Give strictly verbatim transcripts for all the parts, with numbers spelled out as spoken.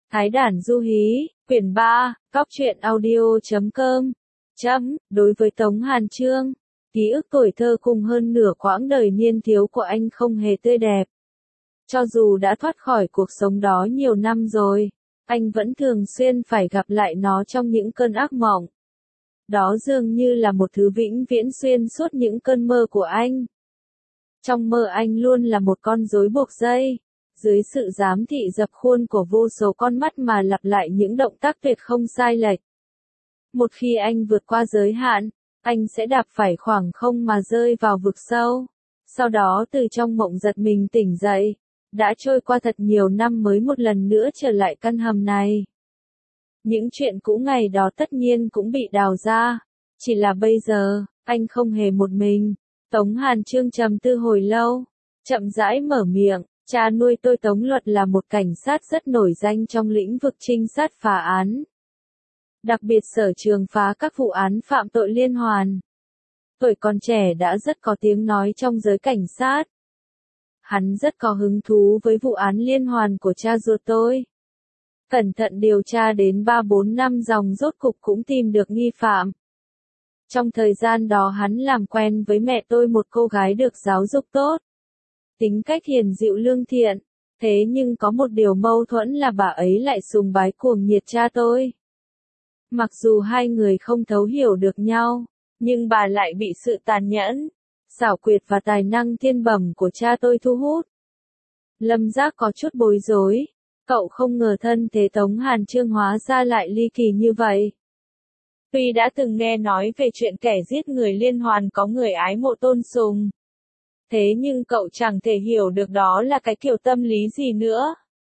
Thái Đản Du Hí, quyển ba, cóc truyện audio chấm com. Chấm, đối với Tống Hàn Chương, ký ức tuổi thơ cùng hơn nửa quãng đời niên thiếu của anh không hề tươi đẹp. Cho dù đã thoát khỏi cuộc sống đó nhiều năm rồi, anh vẫn thường xuyên phải gặp lại nó trong những cơn ác mộng. Đó dường như là một thứ vĩnh viễn xuyên suốt những cơn mơ của anh. Trong mơ anh luôn là một con rối buộc dây, dưới sự giám thị dập khuôn của vô số con mắt mà lặp lại những động tác tuyệt không sai lệch. Một khi anh vượt qua giới hạn, anh sẽ đạp phải khoảng không mà rơi vào vực sâu. Sau đó từ trong mộng giật mình tỉnh dậy. Đã trôi qua thật nhiều năm mới một lần nữa trở lại căn hầm này. Những chuyện cũ ngày đó tất nhiên cũng bị đào ra. Chỉ là bây giờ, anh không hề một mình. Tống Hàn Chương trầm tư hồi lâu, chậm rãi mở miệng. Cha nuôi tôi Tống Luật là một cảnh sát rất nổi danh trong lĩnh vực trinh sát phá án. Đặc biệt sở trường phá các vụ án phạm tội liên hoàn. Tuổi còn trẻ đã rất có tiếng nói trong giới cảnh sát. Hắn rất có hứng thú với vụ án liên hoàn của cha ruột tôi. Cẩn thận điều tra đến ba bốn năm dòng rốt cục cũng tìm được nghi phạm. Trong thời gian đó hắn làm quen với mẹ tôi, một cô gái được giáo dục tốt. Tính cách hiền dịu lương thiện, thế nhưng có một điều mâu thuẫn là bà ấy lại sùng bái cuồng nhiệt cha tôi. Mặc dù hai người không thấu hiểu được nhau, nhưng bà lại bị sự tàn nhẫn, xảo quyệt và tài năng thiên bẩm của cha tôi thu hút. Lâm Giác có chút bối rối, cậu không ngờ thân thế Tống Hàn Chương hóa ra lại ly kỳ như vậy. Tuy đã từng nghe nói về chuyện kẻ giết người liên hoàn có người ái mộ tôn sùng. Thế nhưng cậu chẳng thể hiểu được đó là cái kiểu tâm lý gì nữa.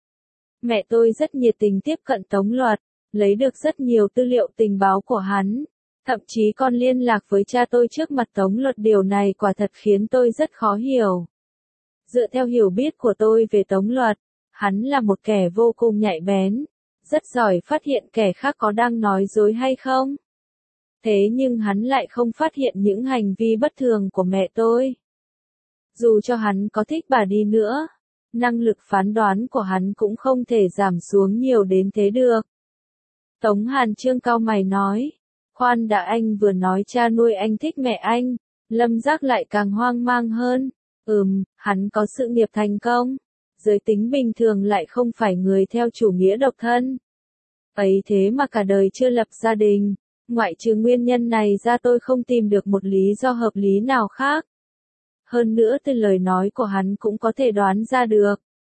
Mẹ tôi rất nhiệt tình tiếp cận Tống Luật, lấy được rất nhiều tư liệu tình báo của hắn. Thậm chí còn liên lạc với cha tôi trước mặt Tống Luật, điều này quả thật khiến tôi rất khó hiểu. Dựa theo hiểu biết của tôi về Tống Luật, hắn là một kẻ vô cùng nhạy bén, rất giỏi phát hiện kẻ khác có đang nói dối hay không. Thế nhưng hắn lại không phát hiện những hành vi bất thường của mẹ tôi. Dù cho hắn có thích bà đi nữa, năng lực phán đoán của hắn cũng không thể giảm xuống nhiều đến thế được. Tống Hàn Chương cau mày nói. Khoan đã, anh vừa nói cha nuôi anh thích mẹ anh. Lâm Giác lại càng hoang mang hơn. Ừm, hắn có sự nghiệp thành công. Giới tính bình thường lại không phải người theo chủ nghĩa độc thân. Ấy thế mà cả đời chưa lập gia đình. Ngoại trừ nguyên nhân này ra tôi không tìm được một lý do hợp lý nào khác. Hơn nữa từ lời nói của hắn cũng có thể đoán ra được.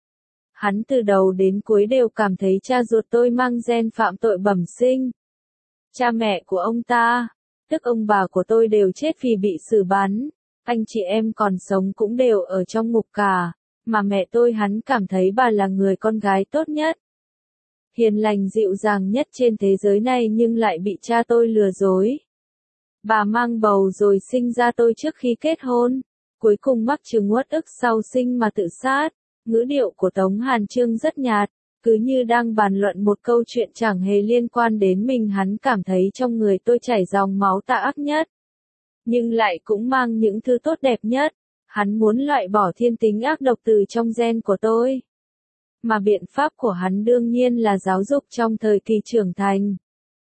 Hắn từ đầu đến cuối đều cảm thấy cha ruột tôi mang gen phạm tội bẩm sinh. Cha mẹ của ông ta, tức ông bà của tôi đều chết vì bị xử bắn. Anh chị em còn sống cũng đều ở trong ngục cả. Mà mẹ tôi hắn cảm thấy bà là người con gái tốt nhất, hiền lành dịu dàng nhất trên thế giới này, nhưng lại bị cha tôi lừa dối. Bà mang bầu rồi sinh ra tôi trước khi kết hôn. Cuối cùng mắc chứng uất ức sau sinh mà tự sát. Ngữ điệu của Tống Hàn Chương rất nhạt, cứ như đang bàn luận một câu chuyện chẳng hề liên quan đến mình. Hắn cảm thấy trong người tôi chảy dòng máu tà ác nhất, nhưng lại cũng mang những thứ tốt đẹp nhất. Hắn muốn loại bỏ thiên tính ác độc từ trong gen của tôi. Mà biện pháp của hắn đương nhiên là giáo dục trong thời kỳ trưởng thành.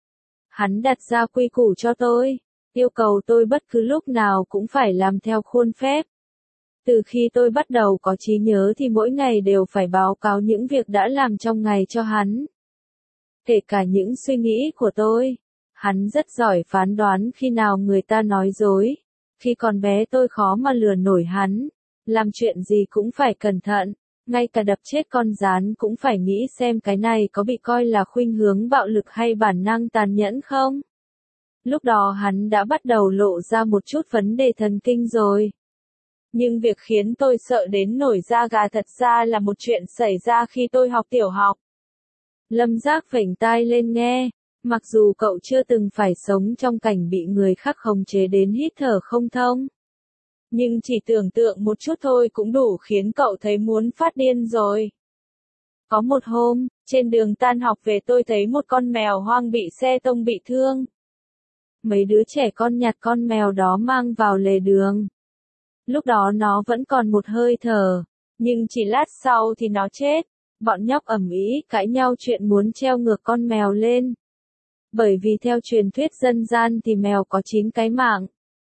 Hắn đặt ra quy củ cho tôi, yêu cầu tôi bất cứ lúc nào cũng phải làm theo khuôn phép. Từ khi tôi bắt đầu có trí nhớ thì mỗi ngày đều phải báo cáo những việc đã làm trong ngày cho hắn. Kể cả những suy nghĩ của tôi. Hắn rất giỏi phán đoán khi nào người ta nói dối. Khi còn bé tôi khó mà lừa nổi hắn. Làm chuyện gì cũng phải cẩn thận. Ngay cả đập chết con gián cũng phải nghĩ xem cái này có bị coi là khuynh hướng bạo lực hay bản năng tàn nhẫn không. Lúc đó hắn đã bắt đầu lộ ra một chút vấn đề thần kinh rồi. Nhưng việc khiến tôi sợ đến nổi da gà thật ra là một chuyện xảy ra khi tôi học tiểu học. Lâm Giác phểnh tai lên nghe. Mặc dù cậu chưa từng phải sống trong cảnh bị người khác khống chế đến hít thở không thông, nhưng chỉ tưởng tượng một chút thôi cũng đủ khiến cậu thấy muốn phát điên rồi. Có một hôm, trên đường tan học về tôi thấy một con mèo hoang bị xe tông bị thương. Mấy đứa trẻ con nhặt con mèo đó mang vào lề đường. Lúc đó nó vẫn còn một hơi thở, nhưng chỉ lát sau thì nó chết. Bọn nhóc ầm ĩ cãi nhau chuyện muốn treo ngược con mèo lên. Bởi vì theo truyền thuyết dân gian thì mèo có chín cái mạng.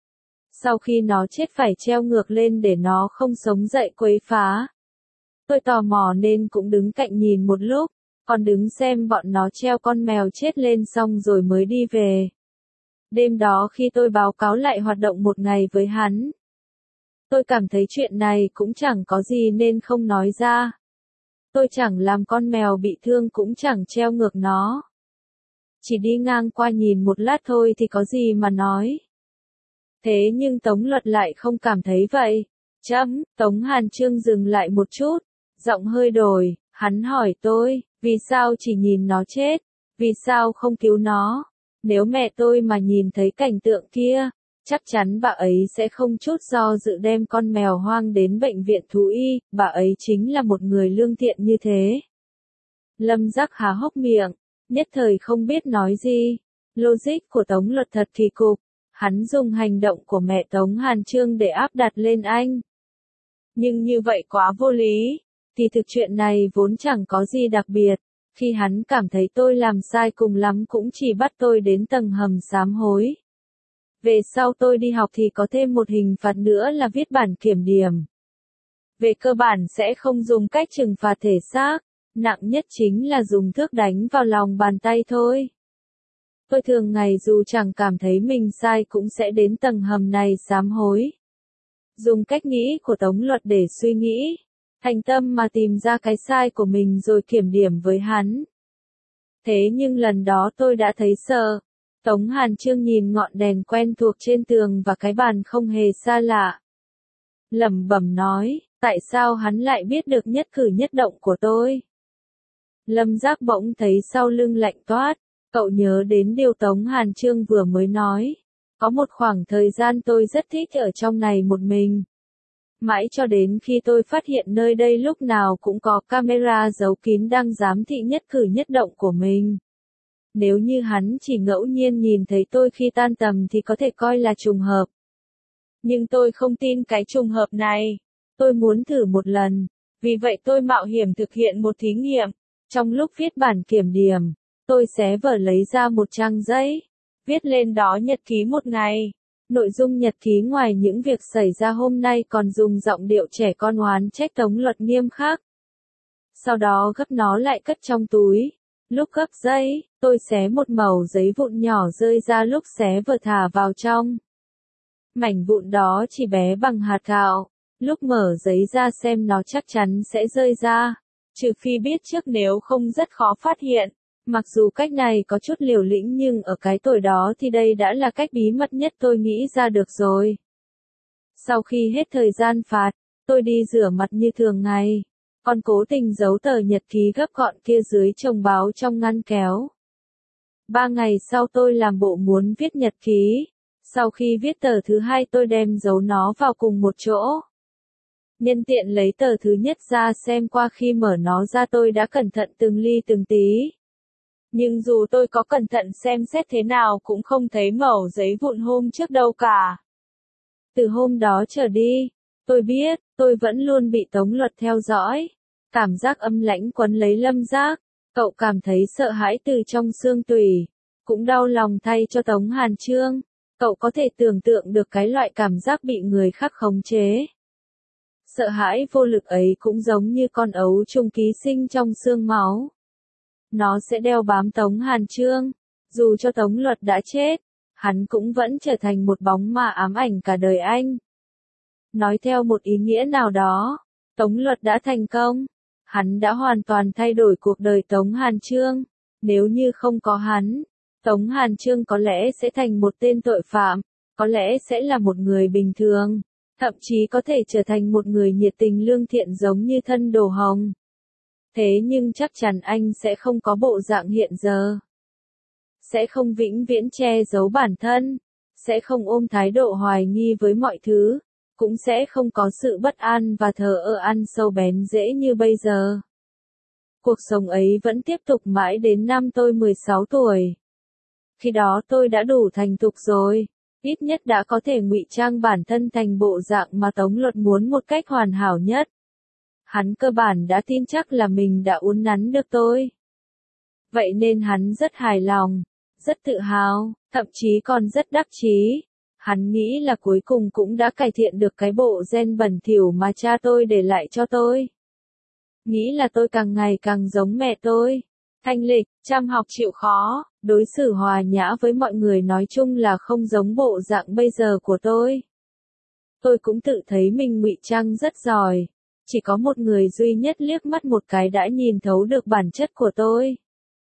Sau khi nó chết phải treo ngược lên để nó không sống dậy quấy phá. Tôi tò mò nên cũng đứng cạnh nhìn một lúc, còn đứng xem bọn nó treo con mèo chết lên xong rồi mới đi về. Đêm đó khi tôi báo cáo lại hoạt động một ngày với hắn, tôi cảm thấy chuyện này cũng chẳng có gì nên không nói ra. Tôi chẳng làm con mèo bị thương cũng chẳng treo ngược nó. Chỉ đi ngang qua nhìn một lát thôi thì có gì mà nói. Thế nhưng Tống Luật lại không cảm thấy vậy. Chấm, Tống Hàn Chương dừng lại một chút, giọng hơi đổi, hắn hỏi tôi, vì sao chỉ nhìn nó chết, vì sao không cứu nó? Nếu mẹ tôi mà nhìn thấy cảnh tượng kia, chắc chắn bà ấy sẽ không chút do dự đem con mèo hoang đến bệnh viện thú y, bà ấy chính là một người lương thiện như thế. Lâm Giác há hốc miệng, nhất thời không biết nói gì. Logic của Tống Luật thật kỳ cục, hắn dùng hành động của mẹ Tống Hàn Chương để áp đặt lên anh. Nhưng như vậy quá vô lý, thì thực chuyện này vốn chẳng có gì đặc biệt. Khi hắn cảm thấy tôi làm sai cùng lắm cũng chỉ bắt tôi đến tầng hầm sám hối. Về sau tôi đi học thì có thêm một hình phạt nữa là viết bản kiểm điểm. Về cơ bản sẽ không dùng cách trừng phạt thể xác, nặng nhất chính là dùng thước đánh vào lòng bàn tay thôi. Tôi thường ngày dù chẳng cảm thấy mình sai cũng sẽ đến tầng hầm này sám hối. Dùng cách nghĩ của Tống Luật để suy nghĩ, thành tâm mà tìm ra cái sai của mình rồi kiểm điểm với hắn. Thế nhưng lần đó tôi đã thấy sợ. Tống Hàn Chương nhìn ngọn đèn quen thuộc trên tường và cái bàn không hề xa lạ. Lẩm bẩm nói, tại sao hắn lại biết được nhất cử nhất động của tôi? Lâm Giác bỗng thấy sau lưng lạnh toát, cậu nhớ đến điều Tống Hàn Chương vừa mới nói. Có một khoảng thời gian tôi rất thích ở trong này một mình. Mãi cho đến khi tôi phát hiện nơi đây lúc nào cũng có camera giấu kín đang giám thị nhất cử nhất động của mình. Nếu như hắn chỉ ngẫu nhiên nhìn thấy tôi khi tan tầm thì có thể coi là trùng hợp. Nhưng tôi không tin cái trùng hợp này. Tôi muốn thử một lần. Vì vậy tôi mạo hiểm thực hiện một thí nghiệm. Trong lúc viết bản kiểm điểm, tôi xé vở lấy ra một trang giấy. Viết lên đó nhật ký một ngày. Nội dung nhật ký ngoài những việc xảy ra hôm nay còn dùng giọng điệu trẻ con oán trách Tống Luật nghiêm khắc. Sau đó gấp nó lại cất trong túi. Lúc gấp giấy, tôi xé một mẩu giấy vụn nhỏ rơi ra lúc xé vừa thả vào trong. Mảnh vụn đó chỉ bé bằng hạt gạo. Lúc mở giấy ra xem nó chắc chắn sẽ rơi ra. Trừ phi biết trước nếu không rất khó phát hiện. Mặc dù cách này có chút liều lĩnh nhưng ở cái tuổi đó thì đây đã là cách bí mật nhất tôi nghĩ ra được rồi. Sau khi hết thời gian phạt, tôi đi rửa mặt như thường ngày. Còn cố tình giấu tờ nhật ký gấp gọn kia dưới chồng báo trong ngăn kéo. Ba ngày sau tôi làm bộ muốn viết nhật ký. Sau khi viết tờ thứ hai tôi đem giấu nó vào cùng một chỗ. Nhân tiện lấy tờ thứ nhất ra xem qua khi mở nó ra tôi đã cẩn thận từng ly từng tí. Nhưng dù tôi có cẩn thận xem xét thế nào cũng không thấy mẩu giấy vụn hôm trước đâu cả. Từ hôm đó trở đi, tôi biết, tôi vẫn luôn bị Tống Luật theo dõi. Cảm giác âm lãnh quấn lấy Lâm Giác, cậu cảm thấy sợ hãi từ trong xương tủy, cũng đau lòng thay cho Tống Hàn Chương. Cậu có thể tưởng tượng được cái loại cảm giác bị người khác khống chế. Sợ hãi vô lực ấy cũng giống như con ấu trùng ký sinh trong xương máu. Nó sẽ đeo bám Tống Hàn Chương, dù cho Tống Luật đã chết, hắn cũng vẫn trở thành một bóng ma ám ảnh cả đời anh. Nói theo một ý nghĩa nào đó, Tống Luật đã thành công, hắn đã hoàn toàn thay đổi cuộc đời Tống Hàn Chương. Nếu như không có hắn, Tống Hàn Chương có lẽ sẽ thành một tên tội phạm, có lẽ sẽ là một người bình thường, thậm chí có thể trở thành một người nhiệt tình lương thiện giống như thân Đồ Hồng. Thế nhưng chắc chắn anh sẽ không có bộ dạng hiện giờ. Sẽ không vĩnh viễn che giấu bản thân, sẽ không ôm thái độ hoài nghi với mọi thứ, cũng sẽ không có sự bất an và thờ ơ ăn sâu bén rễ như bây giờ. Cuộc sống ấy vẫn tiếp tục mãi đến năm tôi mười sáu tuổi. Khi đó tôi đã đủ thành thục rồi, ít nhất đã có thể ngụy trang bản thân thành bộ dạng mà Tống Luật muốn một cách hoàn hảo nhất. Hắn cơ bản đã tin chắc là mình đã uốn nắn được tôi. Vậy nên hắn rất hài lòng, rất tự hào, thậm chí còn rất đắc chí. Hắn nghĩ là cuối cùng cũng đã cải thiện được cái bộ gen bẩn thỉu mà cha tôi để lại cho tôi. Nghĩ là tôi càng ngày càng giống mẹ tôi. Thanh lịch, chăm học chịu khó, đối xử hòa nhã với mọi người, nói chung là không giống bộ dạng bây giờ của tôi. Tôi cũng tự thấy mình ngụy trang rất giỏi. Chỉ có một người duy nhất liếc mắt một cái đã nhìn thấu được bản chất của tôi.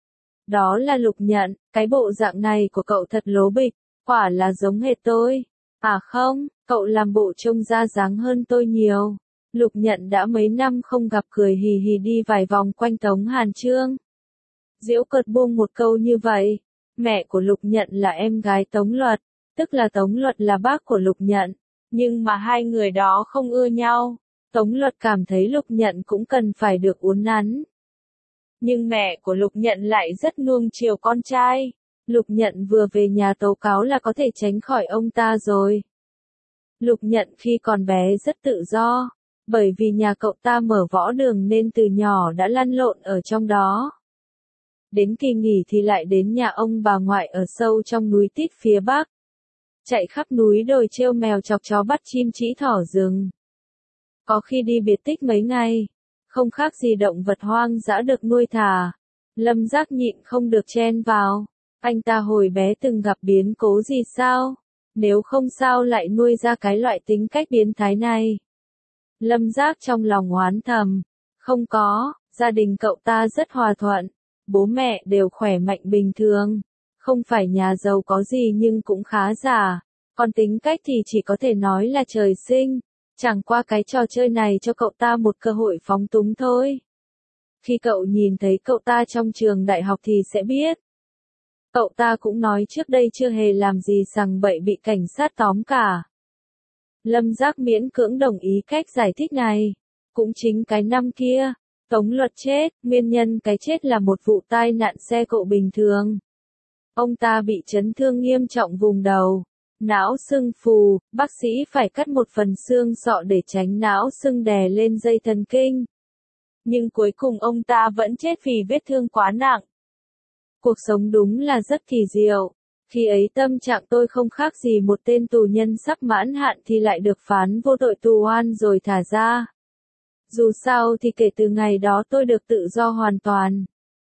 Đó là Lục Nhận. Cái bộ dạng này của cậu thật lố bịch, quả là giống hệt tôi. À không, cậu làm bộ trông ra dáng hơn tôi nhiều. Lục Nhận đã mấy năm không gặp, cười hì hì đi vài vòng quanh Tống Hàn Chương. Giễu cợt buông một câu như vậy. Mẹ của Lục Nhận là em gái Tống Luật, tức là Tống Luật là bác của Lục Nhận. Nhưng mà hai người đó không ưa nhau. Tống Luật cảm thấy Lục Nhận cũng cần phải được uốn nắn. Nhưng mẹ của Lục Nhận lại rất nuông chiều con trai. Lục Nhận vừa về nhà tố cáo là có thể tránh khỏi ông ta rồi. Lục Nhận khi còn bé rất tự do, bởi vì nhà cậu ta mở võ đường nên từ nhỏ đã lăn lộn ở trong đó. Đến kỳ nghỉ thì lại đến nhà ông bà ngoại ở sâu trong núi tít phía bắc. Chạy khắp núi đồi trêu mèo chọc chó bắt chim trĩ thỏ rừng. Có khi đi biệt tích mấy ngày, không khác gì động vật hoang dã được nuôi thả. Lâm Giác nhịn không được chen vào. Anh ta hồi bé từng gặp biến cố gì sao? Nếu không sao lại nuôi ra cái loại tính cách biến thái này? Lâm Giác trong lòng oán thầm. Không có, gia đình cậu ta rất hòa thuận. Bố mẹ đều khỏe mạnh bình thường. Không phải nhà giàu có gì nhưng cũng khá giả. Còn tính cách thì chỉ có thể nói là trời sinh. Chẳng qua cái trò chơi này cho cậu ta một cơ hội phóng túng thôi. Khi cậu nhìn thấy cậu ta trong trường đại học thì sẽ biết. Cậu ta cũng nói trước đây chưa hề làm gì sằng bậy bị cảnh sát tóm cả. Lâm Giác miễn cưỡng đồng ý cách giải thích này. Cũng chính cái năm kia, Tống Luật chết, nguyên nhân cái chết là một vụ tai nạn xe cộ bình thường. Ông ta bị chấn thương nghiêm trọng vùng đầu. Não sưng phù, bác sĩ phải cắt một phần xương sọ để tránh não sưng đè lên dây thần kinh. Nhưng cuối cùng ông ta vẫn chết vì vết thương quá nặng. Cuộc sống đúng là rất kỳ diệu. Khi ấy tâm trạng tôi không khác gì một tên tù nhân sắp mãn hạn thì lại được phán vô tội tù oan rồi thả ra. Dù sao thì kể từ ngày đó tôi được tự do hoàn toàn.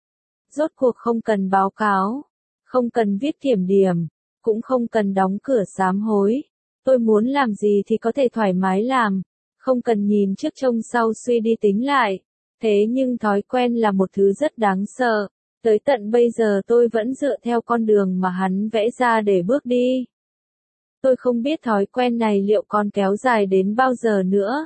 Rốt cuộc không cần báo cáo, không cần viết kiểm điểm, cũng không cần đóng cửa sám hối. Tôi muốn làm gì thì có thể thoải mái làm, không cần nhìn trước trông sau suy đi tính lại. Thế nhưng thói quen là một thứ rất đáng sợ. Tới tận bây giờ tôi vẫn dựa theo con đường mà hắn vẽ ra để bước đi. Tôi không biết thói quen này liệu còn kéo dài đến bao giờ nữa.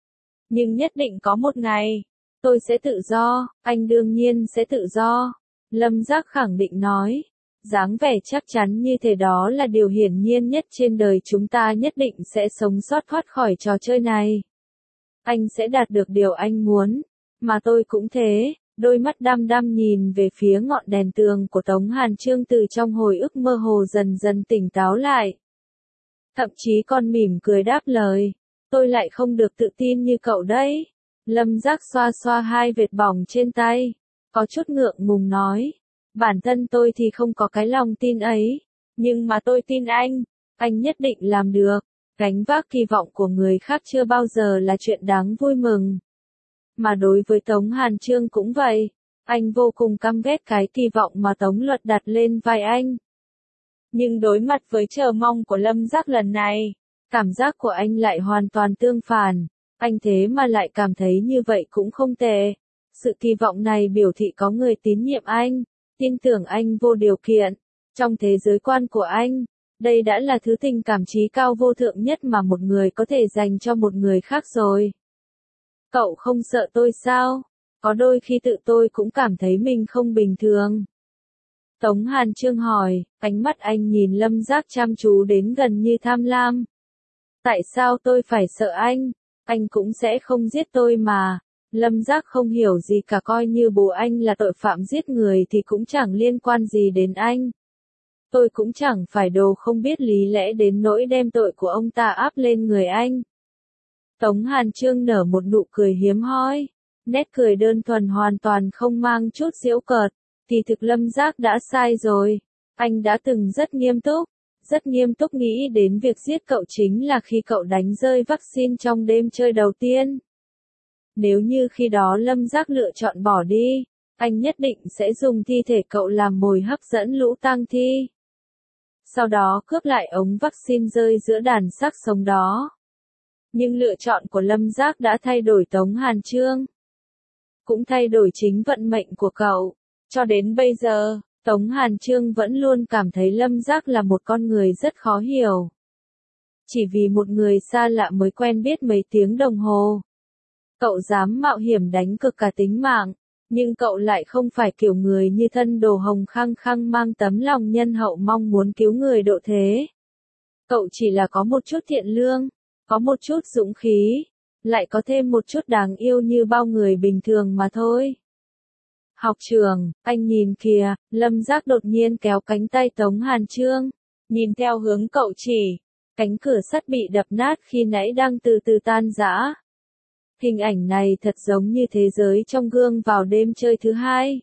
Nhưng nhất định có một ngày, tôi sẽ tự do, anh đương nhiên sẽ tự do. Lâm Giác khẳng định nói. Dáng vẻ chắc chắn như thế đó là điều hiển nhiên nhất trên đời, chúng ta nhất định sẽ sống sót thoát khỏi trò chơi này. Anh sẽ đạt được điều anh muốn, mà tôi cũng thế. Đôi mắt đăm đăm nhìn về phía ngọn đèn tường của Tống Hàn Chương, từ trong hồi ức mơ hồ dần dần tỉnh táo lại. Thậm chí còn mỉm cười đáp lời. Tôi lại không được tự tin như cậu đấy. Lâm Giác xoa xoa hai vệt bỏng trên tay. Có chút ngượng ngùng nói. Bản thân tôi thì không có cái lòng tin ấy. Nhưng mà tôi tin anh. Anh nhất định làm được. Gánh vác kỳ vọng của người khác chưa bao giờ là chuyện đáng vui mừng. Mà đối với Tống Hàn Chương cũng vậy. Anh vô cùng căm ghét cái kỳ vọng mà Tống Luật đặt lên vai anh. Nhưng đối mặt với chờ mong của Lâm Giác lần này, cảm giác của anh lại hoàn toàn tương phản. Anh thế mà lại cảm thấy như vậy cũng không tệ. Sự kỳ vọng này biểu thị có người tín nhiệm anh, tin tưởng anh vô điều kiện. Trong thế giới quan của anh, đây đã là thứ tình cảm chí cao vô thượng nhất mà một người có thể dành cho một người khác rồi. Cậu không sợ tôi sao? Có đôi khi tự tôi cũng cảm thấy mình không bình thường. Tống Hàn Chương hỏi, ánh mắt anh nhìn Lâm Giác chăm chú đến gần như tham lam. Tại sao tôi phải sợ anh? Anh cũng sẽ không giết tôi mà. Lâm Giác không hiểu gì cả, coi như bố anh là tội phạm giết người thì cũng chẳng liên quan gì đến anh. Tôi cũng chẳng phải đồ không biết lý lẽ đến nỗi đem tội của ông ta áp lên người anh. Tống Hàn Chương nở một nụ cười hiếm hoi, nét cười đơn thuần hoàn toàn không mang chút giễu cợt. Thì thực Lâm Giác đã sai rồi, anh đã từng rất nghiêm túc, rất nghiêm túc nghĩ đến việc giết cậu chính là khi cậu đánh rơi vaccine trong đêm chơi đầu tiên. Nếu như khi đó Lâm Giác lựa chọn bỏ đi, anh nhất định sẽ dùng thi thể cậu làm mồi hấp dẫn lũ tang thi. Sau đó cướp lại ống vaccine rơi giữa đàn xác sống đó. Nhưng lựa chọn của Lâm Giác đã thay đổi Tống Hàn Chương. Cũng thay đổi chính vận mệnh của cậu. Cho đến bây giờ, Tống Hàn Chương vẫn luôn cảm thấy Lâm Giác là một con người rất khó hiểu. Chỉ vì một người xa lạ mới quen biết mấy tiếng đồng hồ. Cậu dám mạo hiểm đánh cược cả tính mạng, nhưng cậu lại không phải kiểu người như thân đồ hồng khăng khăng mang tấm lòng nhân hậu mong muốn cứu người độ thế. Cậu chỉ là có một chút thiện lương, có một chút dũng khí, lại có thêm một chút đáng yêu như bao người bình thường mà thôi. Học trường, anh nhìn kìa, Lâm Giác đột nhiên kéo cánh tay Tống Hàn Chương, nhìn theo hướng cậu chỉ, cánh cửa sắt bị đập nát khi nãy đang từ từ tan rã. Hình ảnh này thật giống như thế giới trong gương vào đêm chơi thứ hai.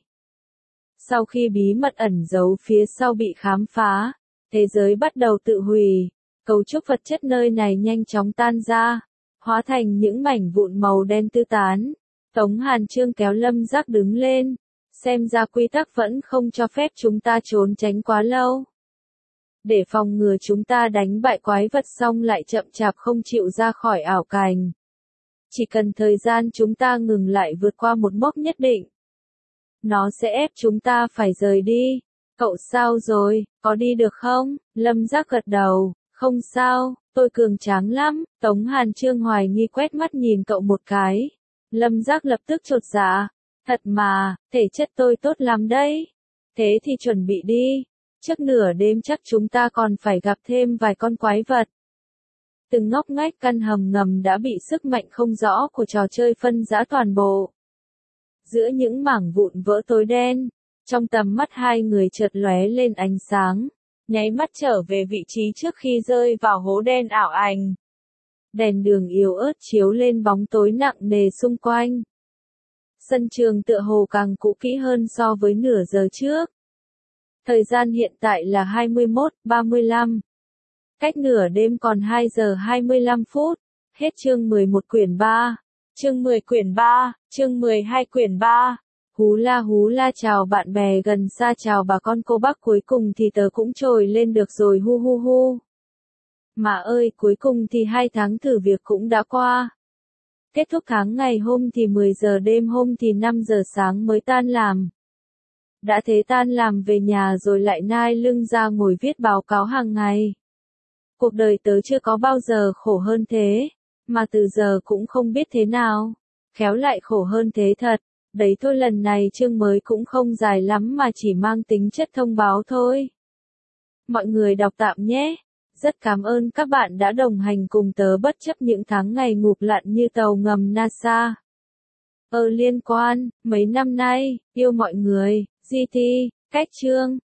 Sau khi bí mật ẩn giấu phía sau bị khám phá, thế giới bắt đầu tự hủy, cấu trúc vật chất nơi này nhanh chóng tan ra, hóa thành những mảnh vụn màu đen tứ tán. Tống Hàn Chương kéo Lâm Giác đứng lên, xem ra quy tắc vẫn không cho phép chúng ta trốn tránh quá lâu. Để phòng ngừa chúng ta đánh bại quái vật xong lại chậm chạp không chịu ra khỏi ảo cảnh. Chỉ cần thời gian chúng ta ngừng lại vượt qua một mốc nhất định, nó sẽ ép chúng ta phải rời đi. Cậu sao rồi, có đi được không? Lâm Giác gật đầu, không sao, tôi cường tráng lắm. Tống Hàn Chương hoài nghi quét mắt nhìn cậu một cái. Lâm Giác lập tức chột dạ, thật mà, thể chất tôi tốt lắm đấy. Thế thì chuẩn bị đi, trước nửa đêm chắc chúng ta còn phải gặp thêm vài con quái vật. Từng ngóc ngách căn hầm ngầm đã bị sức mạnh không rõ của trò chơi phân rã toàn bộ. Giữa những mảng vụn vỡ tối đen, trong tầm mắt hai người chợt lóe lên ánh sáng, nháy mắt trở về vị trí trước khi rơi vào hố đen ảo ảnh. Đèn đường yếu ớt chiếu lên bóng tối nặng nề xung quanh. Sân trường tựa hồ càng cũ kỹ hơn so với nửa giờ trước. Thời gian hiện tại là hai mươi mốt ba mươi lăm. Cách nửa đêm còn hai giờ hai mươi lăm phút. Hết chương mười một quyển ba. Chương mười quyển ba, chương mười hai quyển ba. Hú la hú la chào bạn bè gần xa chào bà con cô bác cuối cùng thì tớ cũng trồi lên được rồi hu hu hu. Mà ơi cuối cùng thì hai tháng thử việc cũng đã qua. Kết thúc tháng ngày hôm thì mười giờ đêm hôm thì năm giờ sáng mới tan làm. Đã thế tan làm về nhà rồi lại nai lưng ra ngồi viết báo cáo hàng ngày. Cuộc đời tớ chưa có bao giờ khổ hơn thế, mà từ giờ cũng không biết thế nào. Khéo lại khổ hơn thế thật. Đấy thôi lần này chương mới cũng không dài lắm mà chỉ mang tính chất thông báo thôi. Mọi người đọc tạm nhé. Rất cảm ơn các bạn đã đồng hành cùng tớ bất chấp những tháng ngày ngụp lặn như tàu ngầm NASA. Ở liên quan, mấy năm nay, yêu mọi người, giê tê, cách chương.